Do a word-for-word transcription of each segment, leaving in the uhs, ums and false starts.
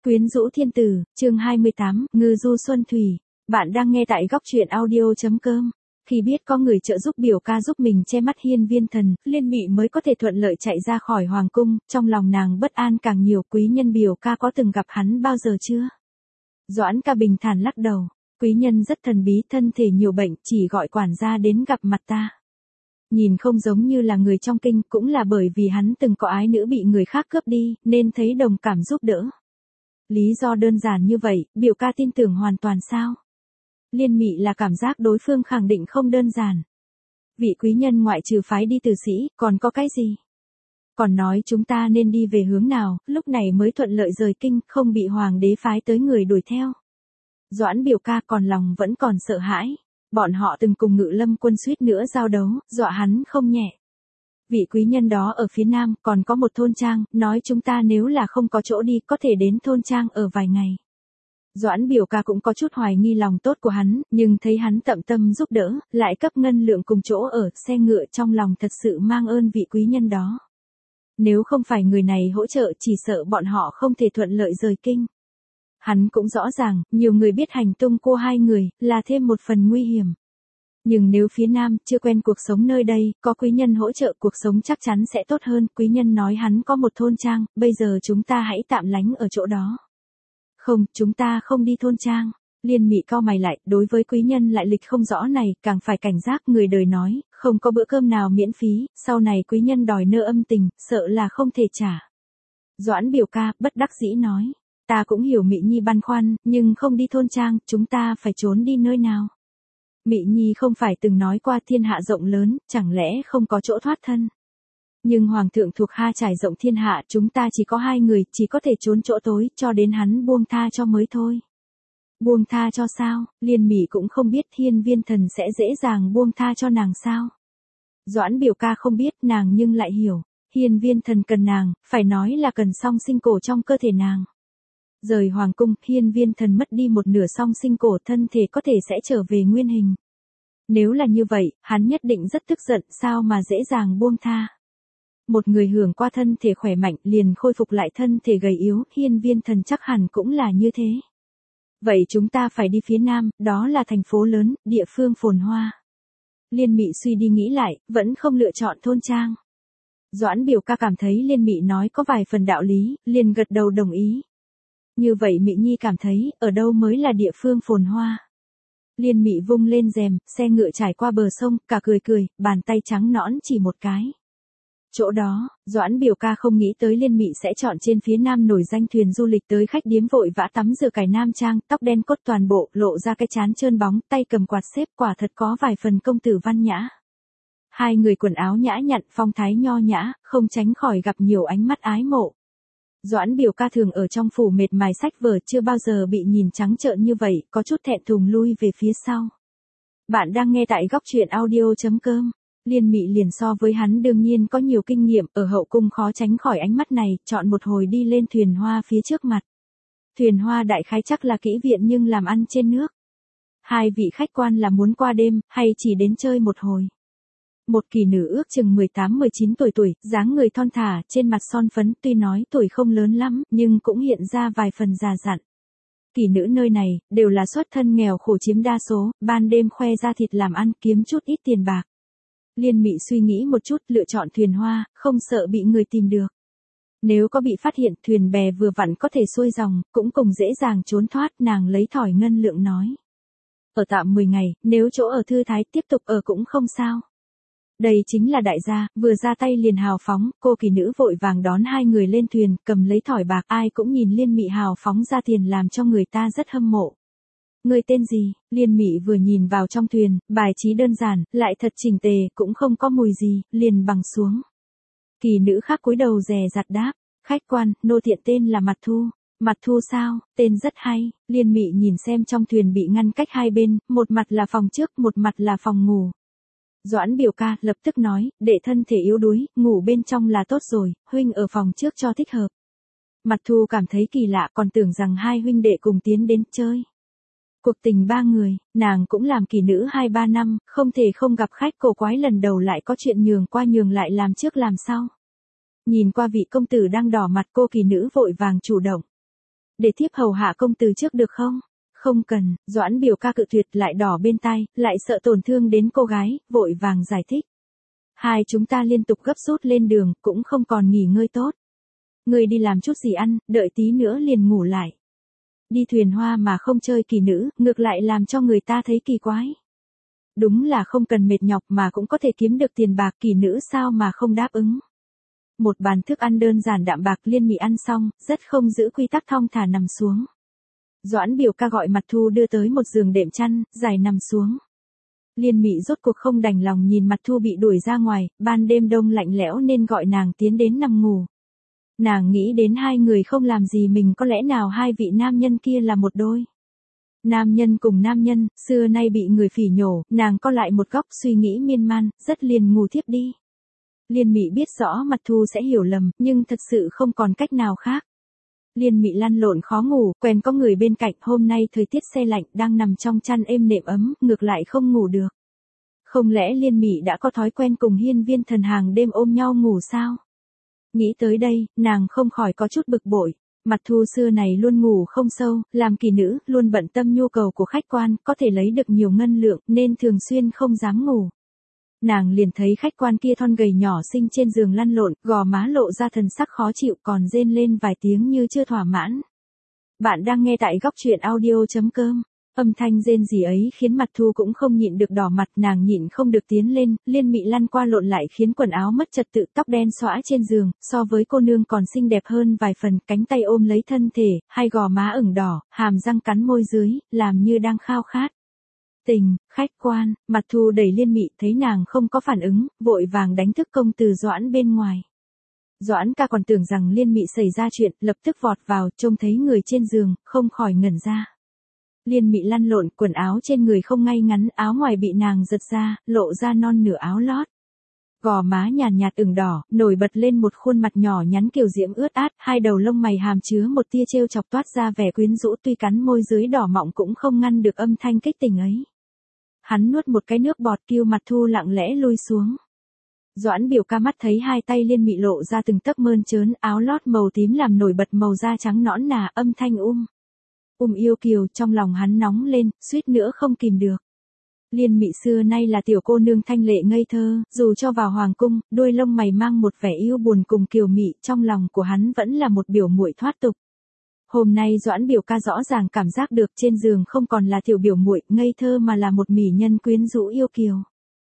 Quyến rũ thiên tử, chương hai mươi tám, ngư du xuân thủy. Bạn đang nghe tại góc truyện audio.com. Khi biết có người trợ giúp biểu ca giúp mình che mắt Hiên Viên Thần, Liên Mị mới có thể thuận lợi chạy ra khỏi hoàng cung, trong lòng nàng bất an càng nhiều. Quý nhân biểu ca có từng gặp hắn bao giờ chưa? Doãn ca bình thản lắc đầu. Quý nhân rất thần bí, thân thể nhiều bệnh, chỉ gọi quản gia đến gặp mặt ta. Nhìn không giống như là người trong kinh, cũng là bởi vì hắn từng có ái nữ bị người khác cướp đi, nên thấy đồng cảm giúp đỡ. Lý do đơn giản như vậy, biểu ca tin tưởng hoàn toàn sao? Liên Mị là cảm giác đối phương khẳng định không đơn giản. Vị quý nhân ngoại trừ phái đi từ sĩ, còn có cái gì? Còn nói chúng ta nên đi về hướng nào, lúc này mới thuận lợi rời kinh, không bị hoàng đế phái tới người đuổi theo. Doãn biểu ca còn lòng vẫn còn sợ hãi. Bọn họ từng cùng Ngự Lâm quân suýt nữa giao đấu, dọa hắn không nhẹ. Vị quý nhân đó ở phía nam, còn có một thôn trang, nói chúng ta nếu là không có chỗ đi, có thể đến thôn trang ở vài ngày. Doãn biểu ca cũng có chút hoài nghi lòng tốt của hắn, nhưng thấy hắn tận tâm giúp đỡ, lại cấp ngân lượng cùng chỗ ở, xe ngựa, trong lòng thật sự mang ơn vị quý nhân đó. Nếu không phải người này hỗ trợ, chỉ sợ bọn họ không thể thuận lợi rời kinh. Hắn cũng rõ ràng, nhiều người biết hành tung cô hai người, là thêm một phần nguy hiểm. Nhưng nếu phía nam, chưa quen cuộc sống nơi đây, có quý nhân hỗ trợ cuộc sống chắc chắn sẽ tốt hơn. Quý nhân nói hắn có một thôn trang, bây giờ chúng ta hãy tạm lánh ở chỗ đó. Không, chúng ta không đi thôn trang. Liên Mị cau mày lại, đối với quý nhân lại lịch không rõ này, càng phải cảnh giác. Người đời nói, không có bữa cơm nào miễn phí, sau này quý nhân đòi nợ âm tình, sợ là không thể trả. Doãn biểu ca, bất đắc dĩ nói. Ta cũng hiểu Mị Nhi băn khoăn, nhưng không đi thôn trang, chúng ta phải trốn đi nơi nào? Mị Nhi không phải từng nói qua thiên hạ rộng lớn, chẳng lẽ không có chỗ thoát thân? Nhưng hoàng thượng thuộc ha trải rộng thiên hạ, chúng ta chỉ có hai người, chỉ có thể trốn chỗ tối, cho đến hắn buông tha cho mới thôi. Buông tha cho sao? Liên Mị cũng không biết Hiên Viên Thần sẽ dễ dàng buông tha cho nàng sao? Doãn biểu ca không biết, nàng nhưng lại hiểu. Hiên Viên Thần cần nàng, phải nói là cần song sinh cổ trong cơ thể nàng. Rời hoàng cung, Hiên Viên Thần mất đi một nửa song sinh cổ, thân thể có thể sẽ trở về nguyên hình. Nếu là như vậy, hắn nhất định rất tức giận, sao mà dễ dàng buông tha. Một người hưởng qua thân thể khỏe mạnh, liền khôi phục lại thân thể gầy yếu, Hiên Viên Thần chắc hẳn cũng là như thế. Vậy chúng ta phải đi phía nam, đó là thành phố lớn, địa phương phồn hoa. Liên Mị suy đi nghĩ lại, vẫn không lựa chọn thôn trang. Doãn biểu ca cảm thấy Liên Mị nói có vài phần đạo lý, liền gật đầu đồng ý. Như vậy Mị Nhi cảm thấy, ở đâu mới là địa phương phồn hoa? Liên Mị vung lên rèm, xe ngựa trải qua bờ sông, cả cười cười, bàn tay trắng nõn chỉ một cái. Chỗ đó, Doãn biểu ca không nghĩ tới Liên Mị sẽ chọn trên phía nam nổi danh thuyền du lịch, tới khách điếm vội vã tắm rửa cải nam trang, tóc đen cốt toàn bộ, lộ ra cái trán trơn bóng, tay cầm quạt xếp, quả thật có vài phần công tử văn nhã. Hai người quần áo nhã nhặn, phong thái nho nhã, không tránh khỏi gặp nhiều ánh mắt ái mộ. Doãn biểu ca thường ở trong phủ mệt mài sách vở, chưa bao giờ bị nhìn trắng trợn như vậy, có chút thẹn thùng lui về phía sau. Bạn đang nghe tại góc truyện audio.com. Liên Mị liền so với hắn đương nhiên có nhiều kinh nghiệm, ở hậu cung khó tránh khỏi ánh mắt này, chọn một hồi đi lên thuyền hoa phía trước mặt. Thuyền hoa đại khái chắc là kỹ viện nhưng làm ăn trên nước. Hai vị khách quan là muốn qua đêm, hay chỉ đến chơi một hồi? Một kỳ nữ ước chừng mười tám mười chín tuổi tuổi, dáng người thon thả, trên mặt son phấn, tuy nói tuổi không lớn lắm, nhưng cũng hiện ra vài phần già dặn. Kỳ nữ nơi này, đều là xuất thân nghèo khổ chiếm đa số, ban đêm khoe ra thịt làm ăn, kiếm chút ít tiền bạc. Liên Mị suy nghĩ một chút, lựa chọn thuyền hoa, không sợ bị người tìm được. Nếu có bị phát hiện, thuyền bè vừa vặn có thể xuôi dòng, cũng cùng dễ dàng trốn thoát, nàng lấy thỏi ngân lượng nói. Ở tạm mười ngày, nếu chỗ ở thư thái tiếp tục ở cũng không sao. Đây chính là đại gia, vừa ra tay liền hào phóng, cô kỳ nữ vội vàng đón hai người lên thuyền, cầm lấy thỏi bạc, ai cũng nhìn Liên Mị hào phóng ra tiền làm cho người ta rất hâm mộ. Người tên gì? Liên Mị vừa nhìn vào trong thuyền, bài trí đơn giản, lại thật chỉnh tề, cũng không có mùi gì, liền bằng xuống. Kỳ nữ khác cúi đầu dè dặt đáp, khách quan, nô tiện tên là Mặt Thu. Mặt Thu sao, tên rất hay. Liên Mị nhìn xem trong thuyền bị ngăn cách hai bên, một mặt là phòng trước, một mặt là phòng ngủ. Doãn biểu ca lập tức nói, đệ thân thể yếu đuối, ngủ bên trong là tốt rồi, huynh ở phòng trước cho thích hợp. Mặt Thu cảm thấy kỳ lạ, còn tưởng rằng hai huynh đệ cùng tiến đến chơi. Cuộc tình ba người, nàng cũng làm kỳ nữ hai ba năm, không thể không gặp khách cổ quái, lần đầu lại có chuyện nhường qua nhường lại, làm trước làm sau. Nhìn qua vị công tử đang đỏ mặt, cô kỳ nữ vội vàng chủ động. Để thiếp hầu hạ công từ trước được không? Không cần, Doãn biểu ca cự tuyệt, lại đỏ bên tai, lại sợ tổn thương đến cô gái, vội vàng giải thích. Hai chúng ta liên tục gấp rút lên đường, cũng không còn nghỉ ngơi tốt. Ngươi đi làm chút gì ăn, đợi tí nữa liền ngủ lại. Đi thuyền hoa mà không chơi kỳ nữ, ngược lại làm cho người ta thấy kỳ quái. Đúng là không cần mệt nhọc mà cũng có thể kiếm được tiền bạc, kỳ nữ sao mà không đáp ứng. Một bàn thức ăn đơn giản đạm bạc, Liên Mị ăn xong, rất không giữ quy tắc thong thả nằm xuống. Doãn biểu ca gọi Mặt Thu đưa tới một giường đệm chăn, dài nằm xuống. Liên Mị rốt cuộc không đành lòng nhìn Mặt Thu bị đuổi ra ngoài, ban đêm đông lạnh lẽo nên gọi nàng tiến đến nằm ngủ. Nàng nghĩ đến hai người không làm gì mình, có lẽ nào hai vị nam nhân kia là một đôi. Nam nhân cùng nam nhân, xưa nay bị người phỉ nhổ, nàng co lại một góc suy nghĩ miên man, rất liền ngủ thiếp đi. Liên Mị biết rõ Mặt Thu sẽ hiểu lầm, nhưng thật sự không còn cách nào khác. Liên Mị lăn lộn khó ngủ, quen có người bên cạnh, hôm nay thời tiết se lạnh, đang nằm trong chăn êm nệm ấm, ngược lại không ngủ được. Không lẽ Liên Mị đã có thói quen cùng Hiên Viên Thần hàng đêm ôm nhau ngủ sao? Nghĩ tới đây, nàng không khỏi có chút bực bội. Mặt Thu xưa này luôn ngủ không sâu, làm kỳ nữ, luôn bận tâm nhu cầu của khách quan, có thể lấy được nhiều ngân lượng, nên thường xuyên không dám ngủ. Nàng liền thấy khách quan kia thon gầy nhỏ xinh trên giường lăn lộn, gò má lộ ra thần sắc khó chịu, còn rên lên vài tiếng như chưa thỏa mãn. Bạn đang nghe tại góc truyện audio chấm com. Âm thanh rên rỉ ấy khiến Mặt Thu cũng không nhịn được đỏ mặt, nàng nhịn không được tiến lên, Liên Mị lăn qua lộn lại khiến quần áo mất trật tự, tóc đen xõa trên giường, so với cô nương còn xinh đẹp hơn vài phần, cánh tay ôm lấy thân thể, hai gò má ửng đỏ, hàm răng cắn môi dưới, làm như đang khao khát. Tình, khách quan, Mặt Thu đẩy Liên Mị, thấy nàng không có phản ứng, vội vàng đánh thức công từ Doãn bên ngoài. Doãn ca còn tưởng rằng Liên Mị xảy ra chuyện, lập tức vọt vào, trông thấy người trên giường, không khỏi ngẩn ra. Liên Mị lăn lộn, quần áo trên người không ngay ngắn, áo ngoài bị nàng giật ra, lộ ra non nửa áo lót. Gò má nhàn nhạt ửng đỏ, nổi bật lên một khuôn mặt nhỏ nhắn kiều diễm ướt át, hai đầu lông mày hàm chứa một tia trêu chọc toát ra vẻ quyến rũ, tuy cắn môi dưới đỏ mọng cũng không ngăn được âm thanh kích tình ấy. Hắn nuốt một cái nước bọt, kêu Mặt Thu lặng lẽ lui xuống. Doãn biểu ca mắt thấy hai tay Liên Mị lộ ra từng tấc mơn trớn, áo lót màu tím làm nổi bật màu da trắng nõn nà, âm thanh um. Um yêu kiều, trong lòng hắn nóng lên, suýt nữa không kìm được. Liên Mị xưa nay là tiểu cô nương thanh lệ ngây thơ, dù cho vào hoàng cung, đuôi lông mày mang một vẻ yêu buồn cùng kiều mị, trong lòng của hắn vẫn là một biểu muội thoát tục. Hôm nay Doãn biểu ca rõ ràng cảm giác được trên giường không còn là tiểu biểu muội ngây thơ mà là một mỹ nhân quyến rũ yêu kiều.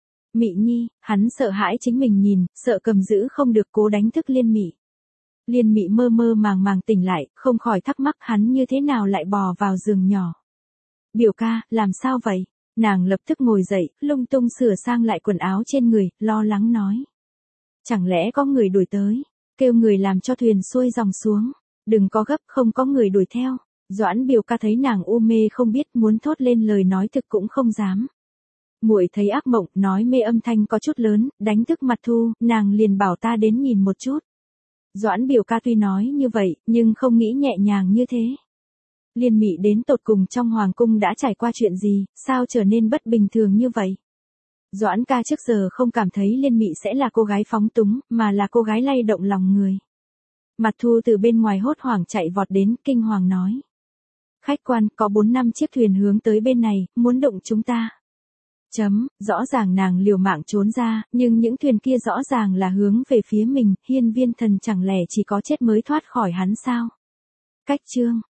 Mị nhi, hắn sợ hãi chính mình nhìn, sợ cầm giữ không được cố đánh thức Liên Mị. Liên Mị mơ mơ màng màng tỉnh lại, không khỏi thắc mắc hắn như thế nào lại bò vào giường nhỏ. Biểu ca, làm sao vậy? Nàng lập tức ngồi dậy, lung tung sửa sang lại quần áo trên người, lo lắng nói. Chẳng lẽ có người đuổi tới, kêu người làm cho thuyền xuôi dòng xuống, đừng có gấp, không có người đuổi theo. Doãn biểu ca thấy nàng u mê không biết, muốn thốt lên lời nói thực cũng không dám. Muội thấy ác mộng, nói mê âm thanh có chút lớn, đánh thức Mặt Thu, nàng liền bảo ta đến nhìn một chút. Doãn biểu ca tuy nói như vậy, nhưng không nghĩ nhẹ nhàng như thế. Liên Mị đến tột cùng trong hoàng cung đã trải qua chuyện gì, sao trở nên bất bình thường như vậy? Doãn ca trước giờ không cảm thấy Liên Mị sẽ là cô gái phóng túng, mà là cô gái lay động lòng người. Mặt Thu từ bên ngoài hốt hoảng chạy vọt đến, kinh hoàng nói. Khách quan, có bốn năm chiếc thuyền hướng tới bên này, muốn đụng chúng ta. Chấm, rõ ràng nàng liều mạng trốn ra, nhưng những thuyền kia rõ ràng là hướng về phía mình, Hiên Viên Thần chẳng lẽ chỉ có chết mới thoát khỏi hắn sao? Cách chương.